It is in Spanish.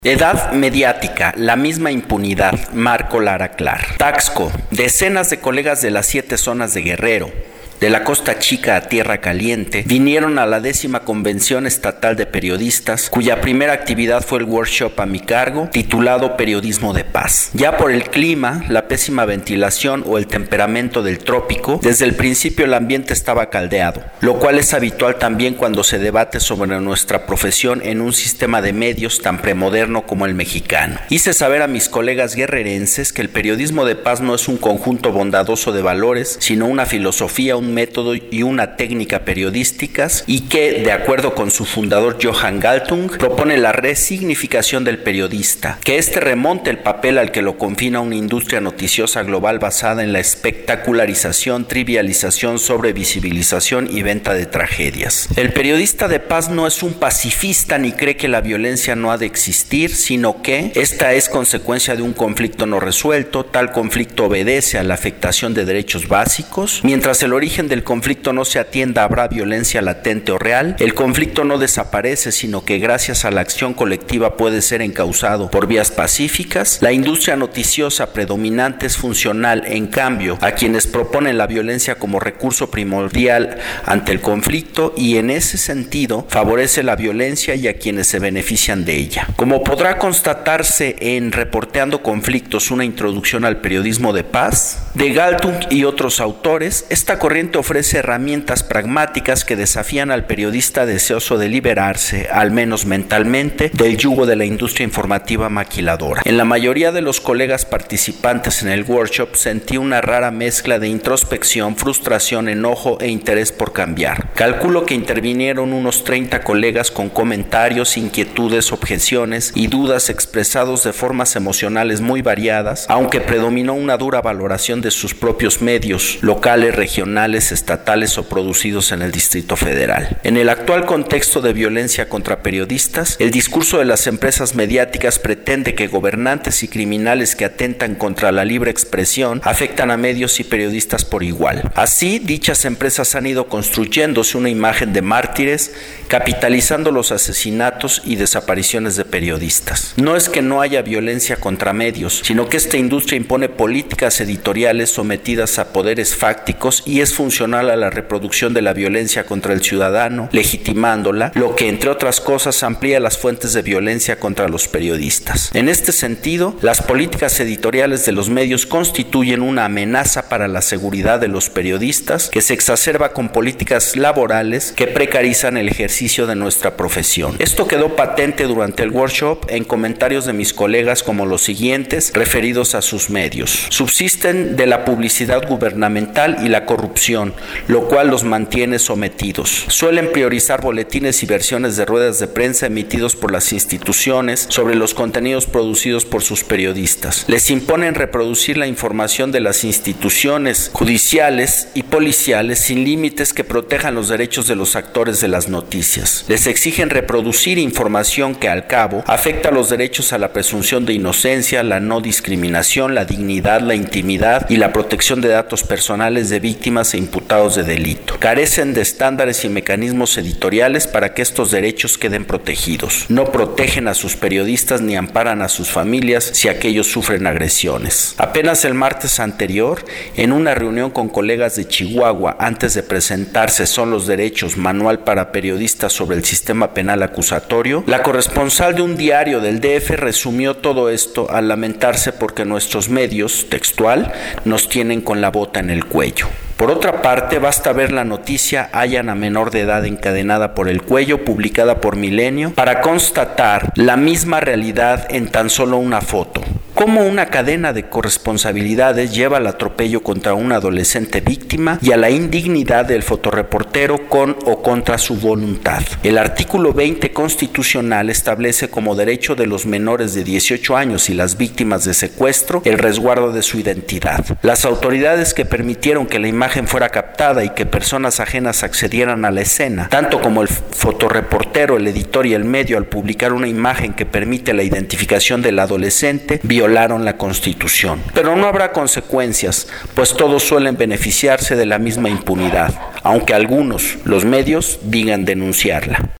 Edad mediática, la misma impunidad, Marco Lara Clar. Taxco, decenas de colegas de las 7 zonas de Guerrero, de la Costa Chica a Tierra Caliente, vinieron a la 10ª Convención Estatal de Periodistas, cuya primera actividad fue el workshop a mi cargo, titulado Periodismo de Paz. Ya por el clima, la pésima ventilación o el temperamento del trópico, desde el principio el ambiente estaba caldeado, lo cual es habitual también cuando se debate sobre nuestra profesión en un sistema de medios tan premoderno como el mexicano. Hice saber a mis colegas guerrerenses que el periodismo de paz no es un conjunto bondadoso de valores, sino una filosofía, un método y una técnica periodísticas, y que, de acuerdo con su fundador Johan Galtung, propone la resignificación del periodista, que éste remonte el papel al que lo confina una industria noticiosa global basada en la espectacularización, trivialización, sobrevisibilización y venta de tragedias. El periodista de paz no es un pacifista ni cree que la violencia no ha de existir, sino que esta es consecuencia de un conflicto no resuelto. Tal conflicto obedece a la afectación de derechos básicos. Mientras el origen del conflicto no se atienda, habrá violencia latente o real. El conflicto no desaparece, sino que gracias a la acción colectiva puede ser encauzado por vías pacíficas. La industria noticiosa predominante es funcional, en cambio, a quienes proponen la violencia como recurso primordial ante el conflicto, y en ese sentido favorece la violencia y a quienes se benefician de ella. Como podrá constatarse en Reporteando Conflictos, una introducción al periodismo de paz, de Galtung y otros autores, esta corriente ofrece herramientas pragmáticas que desafían al periodista deseoso de liberarse, al menos mentalmente, del yugo de la industria informativa maquiladora. En la mayoría de los colegas participantes en el workshop sentí una rara mezcla de introspección, frustración, enojo e interés por cambiar. Calculo que intervinieron unos 30 colegas con comentarios, inquietudes, objeciones y dudas expresados de formas emocionales muy variadas, aunque predominó una dura valoración de sus propios medios, locales, regionales, estatales o producidos en el Distrito Federal. En el actual contexto de violencia contra periodistas, el discurso de las empresas mediáticas pretende que gobernantes y criminales que atentan contra la libre expresión afectan a medios y periodistas por igual. Así, dichas empresas han ido construyéndose una imagen de mártires, capitalizando los asesinatos y desapariciones de periodistas. No es que no haya violencia contra medios, sino que esta industria impone políticas editoriales sometidas a poderes fácticos y es funcional a la reproducción de la violencia contra el ciudadano, legitimándola, lo que, entre otras cosas, amplía las fuentes de violencia contra los periodistas. En este sentido, las políticas editoriales de los medios constituyen una amenaza para la seguridad de los periodistas, que se exacerba con políticas laborales que precarizan el ejercicio de nuestra profesión. Esto quedó patente durante el workshop en comentarios de mis colegas como los siguientes, referidos a sus medios. Subsisten de la publicidad gubernamental y la corrupción, lo cual los mantiene sometidos. Suelen priorizar boletines y versiones de ruedas de prensa emitidos por las instituciones sobre los contenidos producidos por sus periodistas. Les imponen reproducir la información de las instituciones judiciales y policiales sin límites que protejan los derechos de los actores de las noticias. Les exigen reproducir información que, al cabo, afecta los derechos a la presunción de inocencia, la no discriminación, la dignidad, la intimidad y la protección de datos personales de víctimas e imputados de delito. Carecen de estándares y mecanismos editoriales para que estos derechos queden protegidos. No protegen a sus periodistas ni amparan a sus familias si aquellos sufren agresiones. Apenas el martes anterior, en una reunión con colegas de Chihuahua, antes de presentarse Son los Derechos, manual para periodistas sobre el sistema penal acusatorio, la corresponsal de un diario del DF resumió todo esto al lamentarse porque nuestros medios, textual, nos tienen con la bota en el cuello. Por otra parte, basta ver la noticia Hallan a menor de edad encadenada por el cuello, publicada por Milenio, para constatar la misma realidad en tan solo una foto. Cómo una cadena de corresponsabilidades lleva al atropello contra una adolescente víctima y a la indignidad del fotoreportero con o contra su voluntad. El artículo 20 constitucional establece como derecho de los menores de 18 años y las víctimas de secuestro el resguardo de su identidad. Las autoridades que permitieron que la imagen fuera captada y que personas ajenas accedieran a la escena, tanto como el fotoreportero, el editor y el medio, al publicar una imagen que permite la identificación del adolescente, violaron la Constitución. Pero no habrá consecuencias, pues todos suelen beneficiarse de la misma impunidad, aunque algunos, los medios, digan denunciarla.